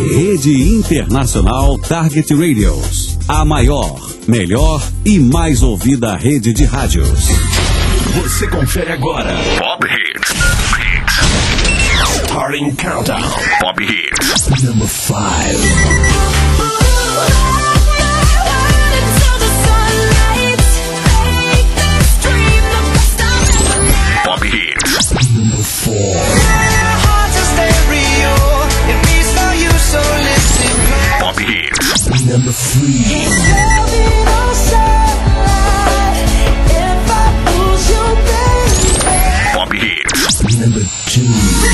Rede Internacional Target Radios. A maior, melhor e mais ouvida rede de rádios. Você confere agora. Pop Hits. Starting Countdown. Pop Hits. Number 5. Pop Hits. Number 4. Pop Hits. Number 3. Pop Hits. Number 2.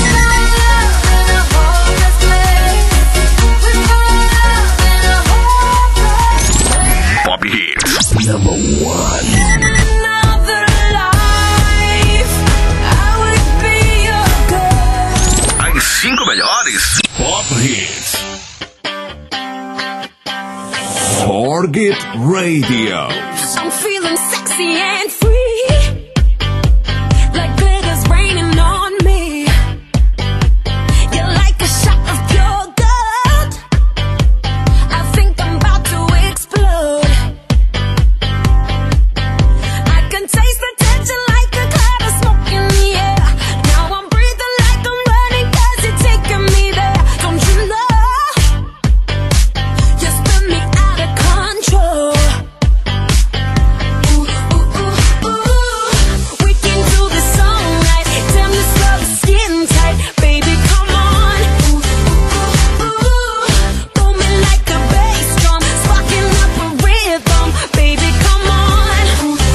Pop Hits. Number 1. As 5 melhores Pop Hits. Target Radio. I'm feeling sexy and free, like glitter's raining on me. You're like a shot of pure gold. I think I'm about to explode. I can taste the tension like a cloud of smoke in the air. Now I'm breathing like I'm running 'cause you're taking me there. Don't you know? You spin me out of control. We can do this all night. Damn, this love is getting tight. Baby, come on. Booming like a bass drum, sparking up a rhythm. Baby, come on.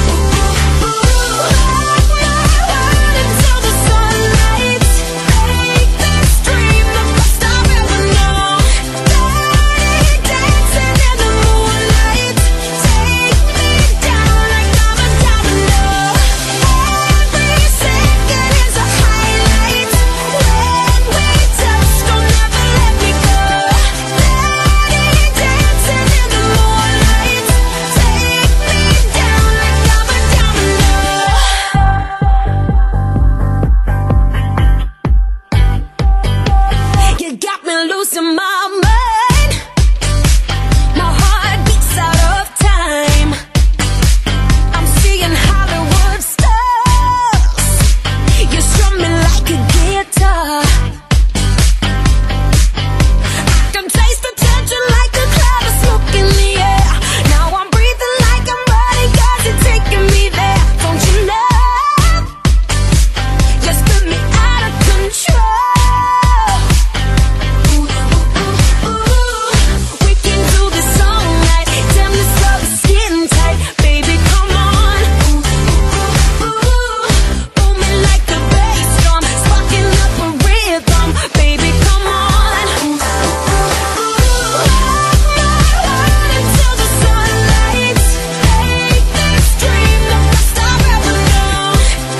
Until the sunlight. Make this dream the best I've ever known. Dancing in the moonlight. Take me down like I'm a domino. Every second is a highlight. When we touch, don't ever let me go. Dancing in the moonlight. Take me down like I'm a domino. You got me losing my mind. My heart beats out of time. I'm seeing Hollywood stars. You strum me like a guitar. I can taste the tension like a cloud of smoke in the air. Now I'm breathing like I'm running 'cause you're taking me there. Don't you know? You spin me out of control. We can do this all night. Damn, this love is getting tight. Baby, come on. Booming like a bass drum, sparking up a rhythm. Baby, come on. Until the sunlight. Make this dream the best I've ever known.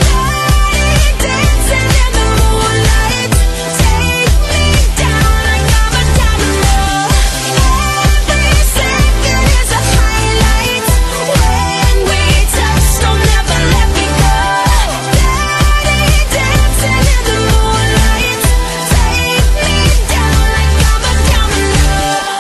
Dancing in the moonlight. Take me down like I'm a domino. Every second is a highlight. When we touch, don't ever let me go. Dancing in the moonlight. Take me down like I'm a domino.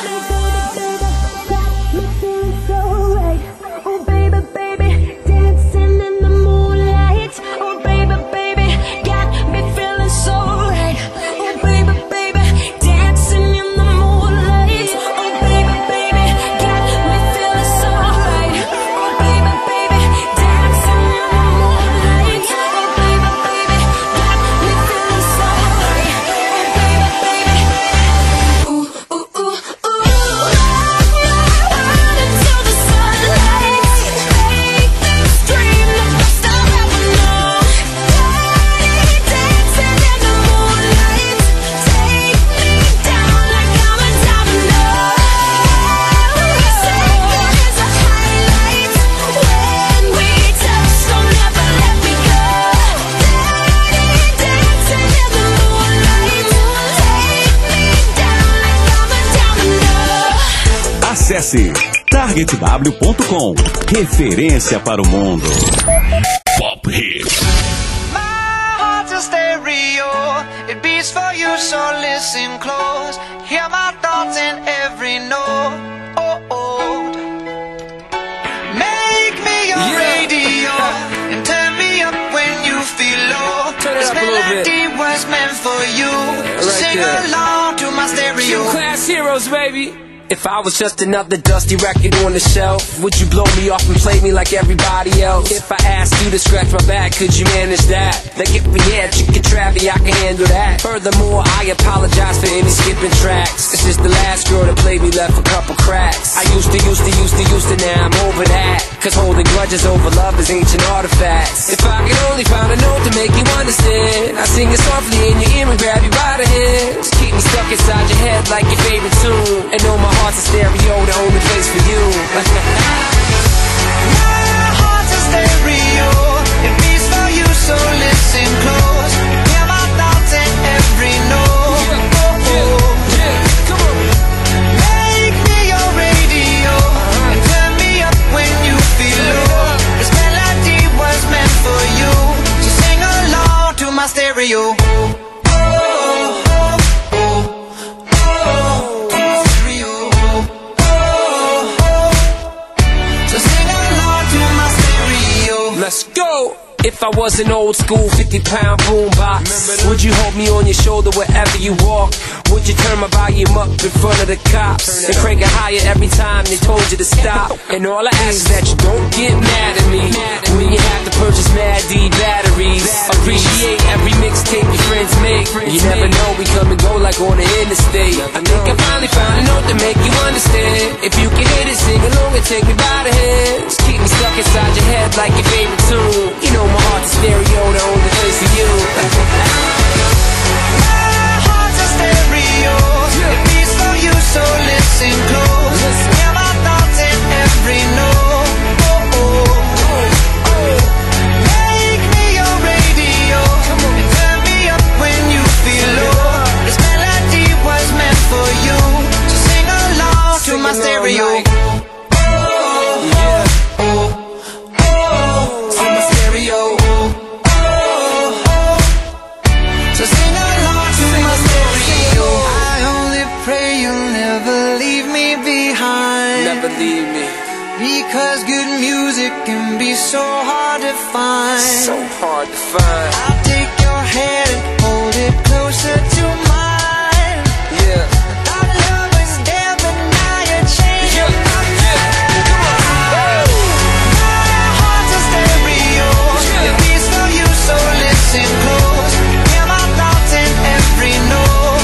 Got me feeling so right. Oh baby, baby, dancing in the moonlight. Oh baby, baby, got me feeling so right. Oh baby, baby, dancing in the moonlight. Oh baby, baby, got me feeling so right. Oh baby, baby, dancing in the moonlight. Oh baby, baby, got me feeling so right. Oh baby, baby, ooh ooh ooh ooh. Until the sunlight. Make this dream the best I've ever known. Dancing in the moonlight. Take me down like I'm a domino. Every second is a highlight. When we touch, don't ever let me go. Dancing in the moonlight. Take me down like I'm a domino. Acesse targetw.com. Referência para o mundo. Pop Hits. My heart's a stereo, it beats for you, so listen close. Hear my thoughts. ain't old. Make me your radio and turn me up when you feel low. This melody was meant for you. So sing along to my stereo. Class heroes, baby. If I was just another dusty record on the shelf, would you blow me off and play me like everybody else? If I asked you to scratch my back, could you manage that? Like if we had chicken Travie, I can handle that. Furthermore, I apologize for any skipping tracks. It's just the last girl that played me left a couple cracks. I used to, now I'm over that. Cause holding grudges over love is ancient artifacts. If I could only find a note to make you understand, I sing it softly in your ear and grab you by the hands. Keep me stuck inside your head like your favorite tune. And know my heart's a stereo, the only place for you. My heart's a stereo, it beats for you, so listen close. Hear my thoughts in every note. Come on. Make me your radio and turn me up when you feel low. This melody was meant for you, so sing along to my stereo. Let's go! If I was an old school 50-pound boombox, would you hold me on your shoulder wherever you walk? Would you turn my volume up in front of the cops and crank it higher every time they told you to stop? And all I ask is that you don't get mad at me when you have to purchase Mad D batteries. Appreciate every mixtape your friends make. You never know, we come and go like on the interstate. I think I finally found a note to make you understand. If you can hit it, sing along and take me by the hands. Keep me stuck inside your head like your favorite tune. You know my heart's a stereo, the only place for you. My heart's a stereo, it beats for you, so listen close. Hear my thoughts in every note. Make me your radio and turn me up when you feel low. This melody was meant for you, so sing along to my stereo. Because good music can be so hard to find. So hard to find. I'll take your hand and hold it closer to mine. Yeah. Our love was there, but now you're changing my mind. My heart's a stereo, it beats for you, so listen close. Hear my thoughts in every note.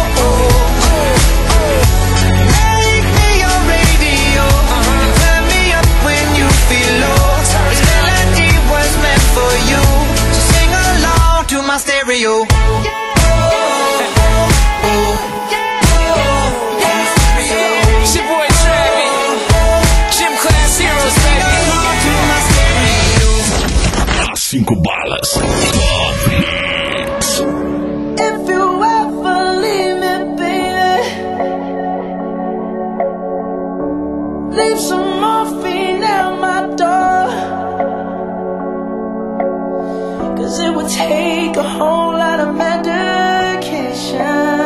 Make me your radio and turn me up when you feel low. This melody was meant for you, so sing along to my stereo. It's your boy Travie, Gym Class Heroes, baby. As 5 balas. Top Hits. If you ever leave me, baby, leave some morphine at my door. 'Cause it would take a whole lot of medication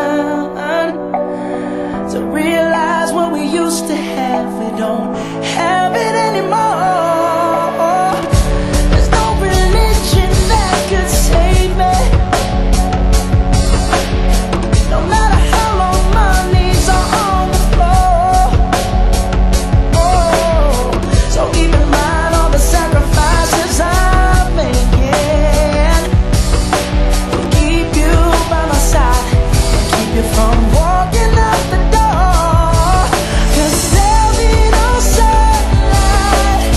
to realize what we used to have, we don't have it anymore. There's no religion that could save me. No matter how long my knees are on the floor. Oh, so keep in mind all the sacrifices I'm making to keep you by my side and keep you from walking out the door. 'Cause there'll be no sunlight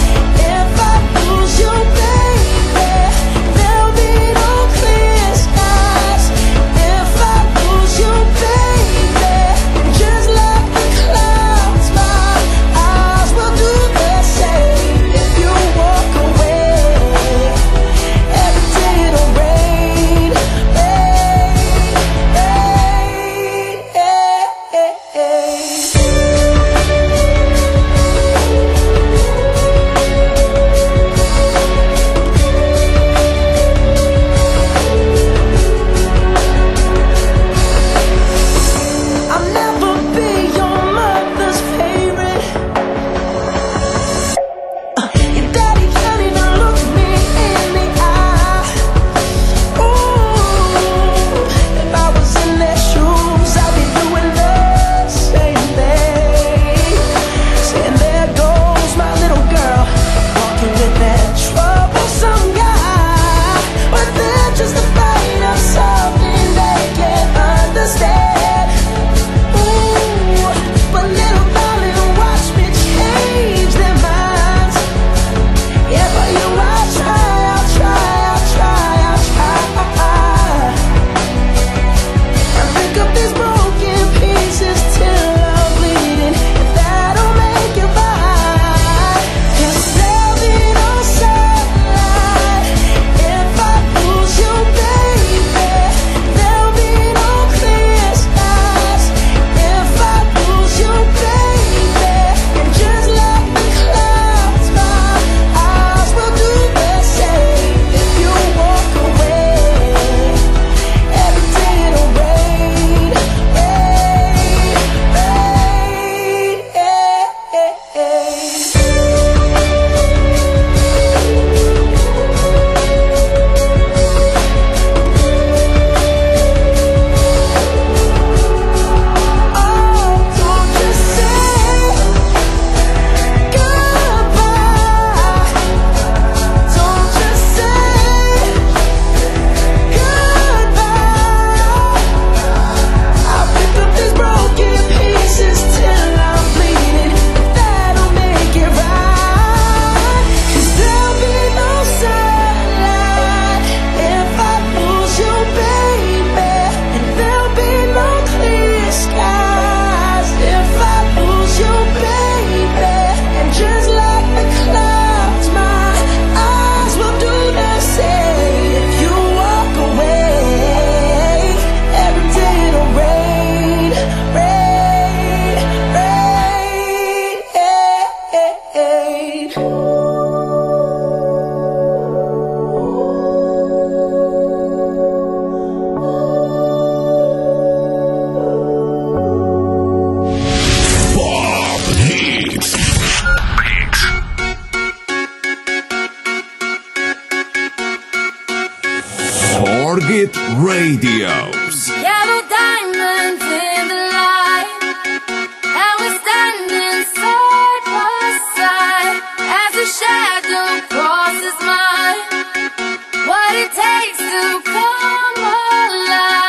Radios. Yellow diamonds in the light, and we're standing side by side as a shadow crosses mine. What it takes to come alive.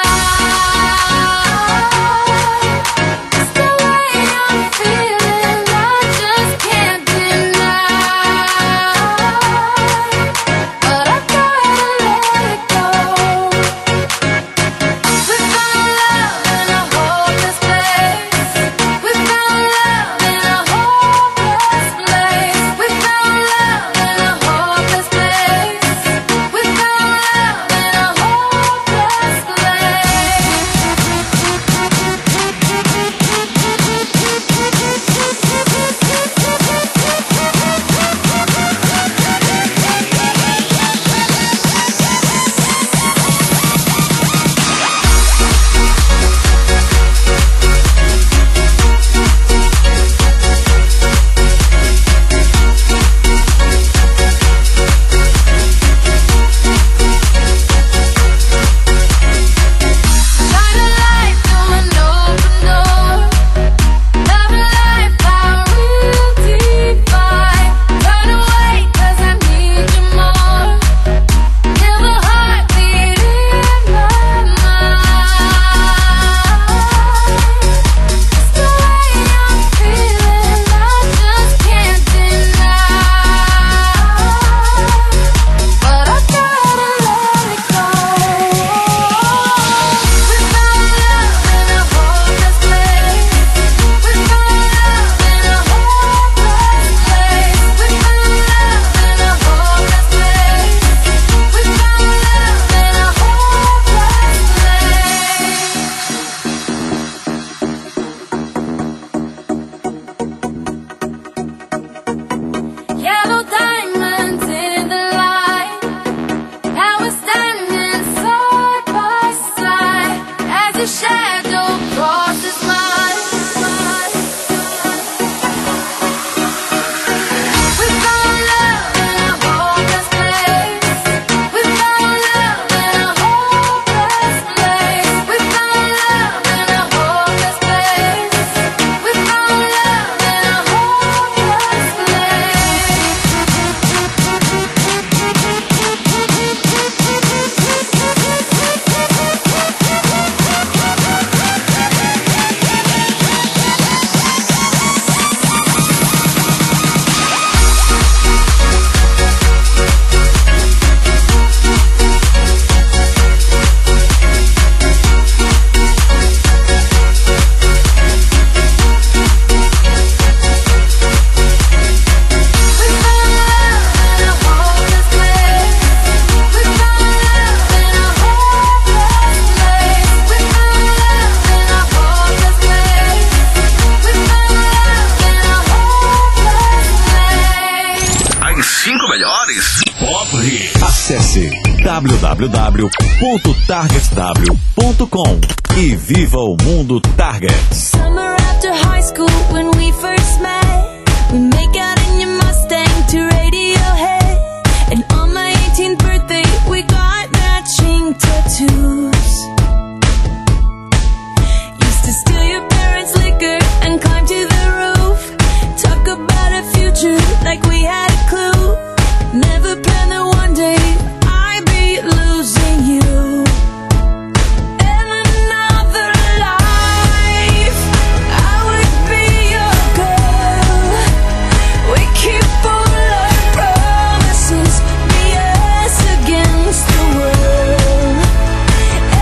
It's the way I'm feeling, I just can't deny. But I gotta let it go. We found love in a hopeless place. We found love in a hopeless place. We found love in a hopeless place. We found love in a hopeless shine a light through an open door. Love and life are real divine. Turn away 'cause I need you more. Feel the heartbeat in my mind. It's the way I'm feeling, I just can't deny. But I gotta let it go. We found love in a hopeless place. We found love in a hopeless place. We found love in a hopeless place. We found love in a hopeless place. Yellow diamonds in the light, and we're standing side by side as a shadow crosses mine. We found love in a hopeless place. We found love in a hopeless place. We found love in a hopeless place. We found love in a hopeless As 5 melhores Pop Hits. Acesse www.targetw.com e viva o mundo Target. Summer after high school when we first met, we make out in your Mustang to Radiohead. And on my 18th birthday we got matching tattoos. Used to steal your parents' liquor and climb to the roof. Talk about a future like we had a clue. Never planned that one day I'd be losing you. In another life, I would be your girl. We keep all our promises, be us against the world.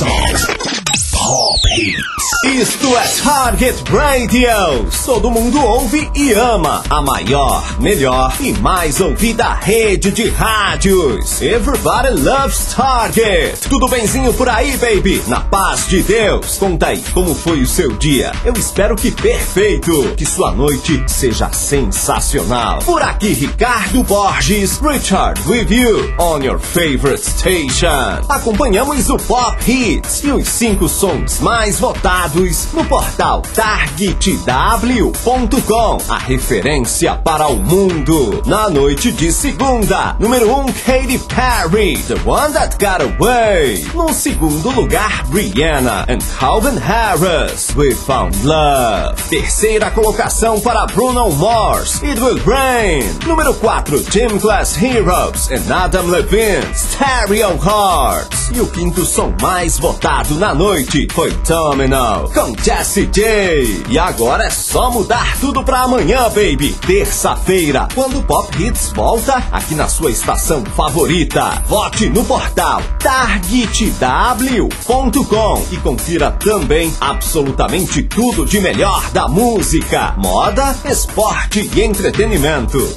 Pop Hits. Isto é Target Radio. Todo mundo ouve e ama a maior, melhor e mais ouvida rede de rádios. Everybody loves Target. Tudo benzinho por aí, baby? Na paz de Deus. Conta aí, como foi o seu dia? Eu espero que perfeito. Que sua noite seja sensacional. Por aqui, Ricardo Borges, Richard with you on your favorite station. Acompanhamos o Pop Hits e os 5 sons mais votados no portal targetw.com, a referência para o mundo. Na noite de segunda, número 1, Katy Perry, The One That Got Away. No segundo lugar, Rihanna and Calvin Harris, We Found Love. Terceira colocação para Bruno Mars, It Will Rain. Número 4, Gym Class Heroes and Adam Levine, Stereo Hearts. E o quinto som mais votado na noite foi Domino com Jessie J. E agora é só mudar tudo pra amanhã, baby. Terça-feira, quando o Pop Hits volta aqui na sua estação favorita. Vote no portal targetw.com e confira também absolutamente tudo de melhor da música, moda, esporte e entretenimento.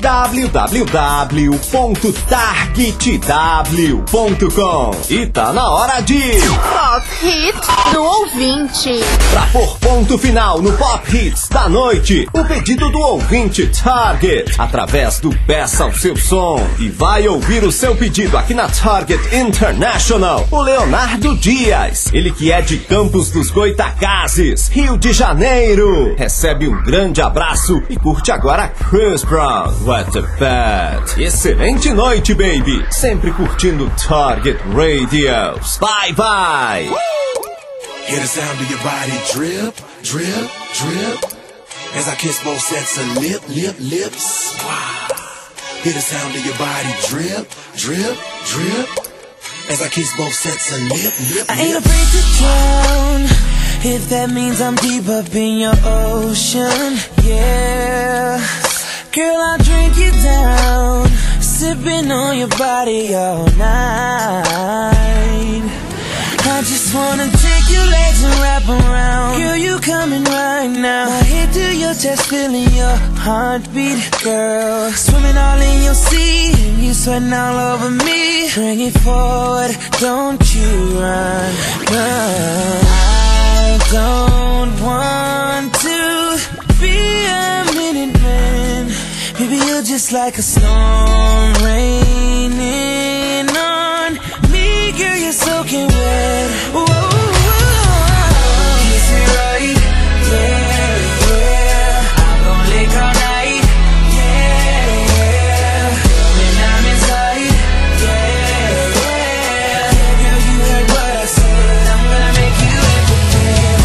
www.targetw.com. E tá na hora de Pop Hits do ouvinte. Pra pôr ponto final no Pop Hits da noite, o pedido do ouvinte Target, através do Peça o Seu Som. E vai ouvir o seu pedido aqui na Target International, o Leonardo Dias. Ele que é de Campos dos Goitacazes, Rio de Janeiro. Recebe um grande abraço e curte agora Chris Brown, What the Bad. Excelente noite, baby. Sempre curtindo Target Radios. Bye, bye. Hear the sound of your body drip, drip, drip. As I kiss both sets of lips. Wow. Hear the sound of your body drip, drip, drip. As I kiss both sets of lips. I ain't afraid to drown if that means I'm deep up in your ocean. Yeah, girl, I'll drink you down, sipping on your body all night. I just wanna take your legs and wrap around. Girl, you coming right now. My head to your chest, feeling your heartbeat, girl. Swimming all in your sea, and you sweating all over me. Bring it forward, don't you run, run. I don't want to be a minute man. Baby, you're just like a storm raining on me. Girl, you're soaking wet. Whoa, whoa. Kiss me right, yeah, yeah. I'm gon' lick all night, yeah, yeah. When I'm inside, yeah, yeah. Girl, you heard what I said. I'm gonna make you at the bed.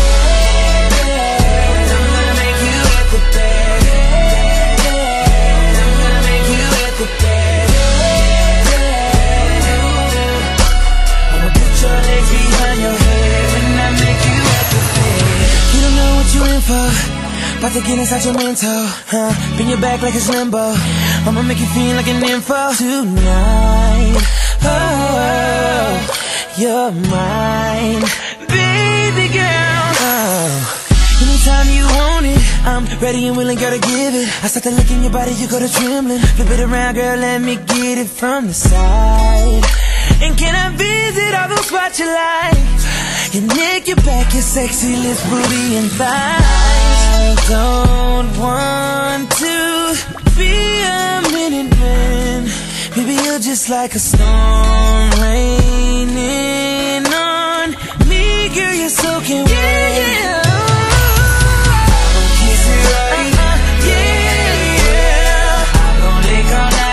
I'm gonna make you at the bed. I'm gonna make you at the bed. Your legs behind your head when I make you at the bed. You don't know what you're in for, about to get inside your mental, huh? Bend your back like it's limbo. I'ma make you feel like an info tonight. Oh, you're mine, baby girl. Oh, anytime you want it, I'm ready and willing, girl, to give it. I start to look in your body, you go to trembling. Flip it around, girl, let me get it from the side. And can I visit all those spots you like? Your neck, your back, your sexy lips, booty, and thighs. I don't want to be a minute man. Baby, you're just like a storm raining on me. Girl, you're soaking wet. Yeah. Kiss me right, yeah, yeah. I'm gon' lick all night.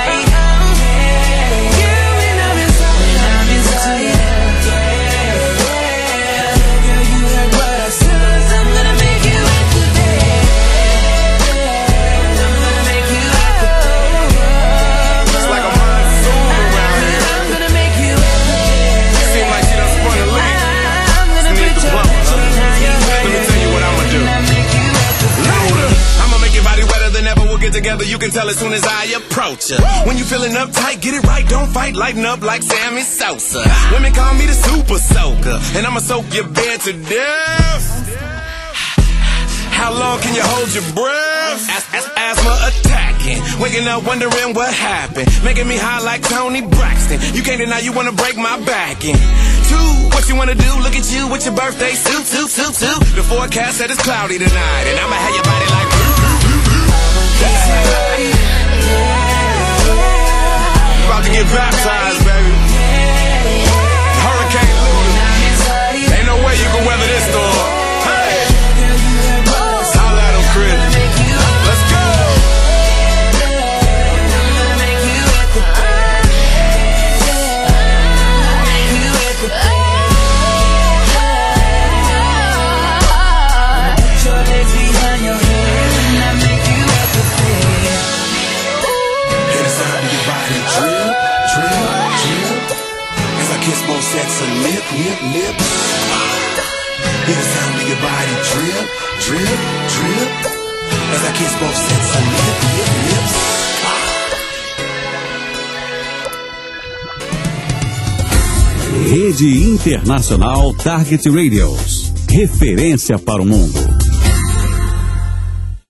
Seem like she done spun a leak. together, you can tell as soon as I approach her. When you feeling uptight, get it right, don't fight, lighten up like Sammy Sosa. Women call me the super soaker, and I'ma soak your bed to death. How long can you hold your breath? Asthma attacking, waking up wondering what happened, making me high like Tony Braxton. You can't deny you wanna break my back in. 2, what you wanna do? Look at you with your birthday suit. The forecast said it's cloudy tonight, and I'ma have your body like. About to get baptized, baby. Hurricane Luna. Ain't no way you can weather this storm. Hey, holla at 'em, Chris. Let's go. Kiss both sets of lips. Hear the sound of your body drip. As I kiss both sets of lips. Rede Internacional Target Radios. Referência para o mundo.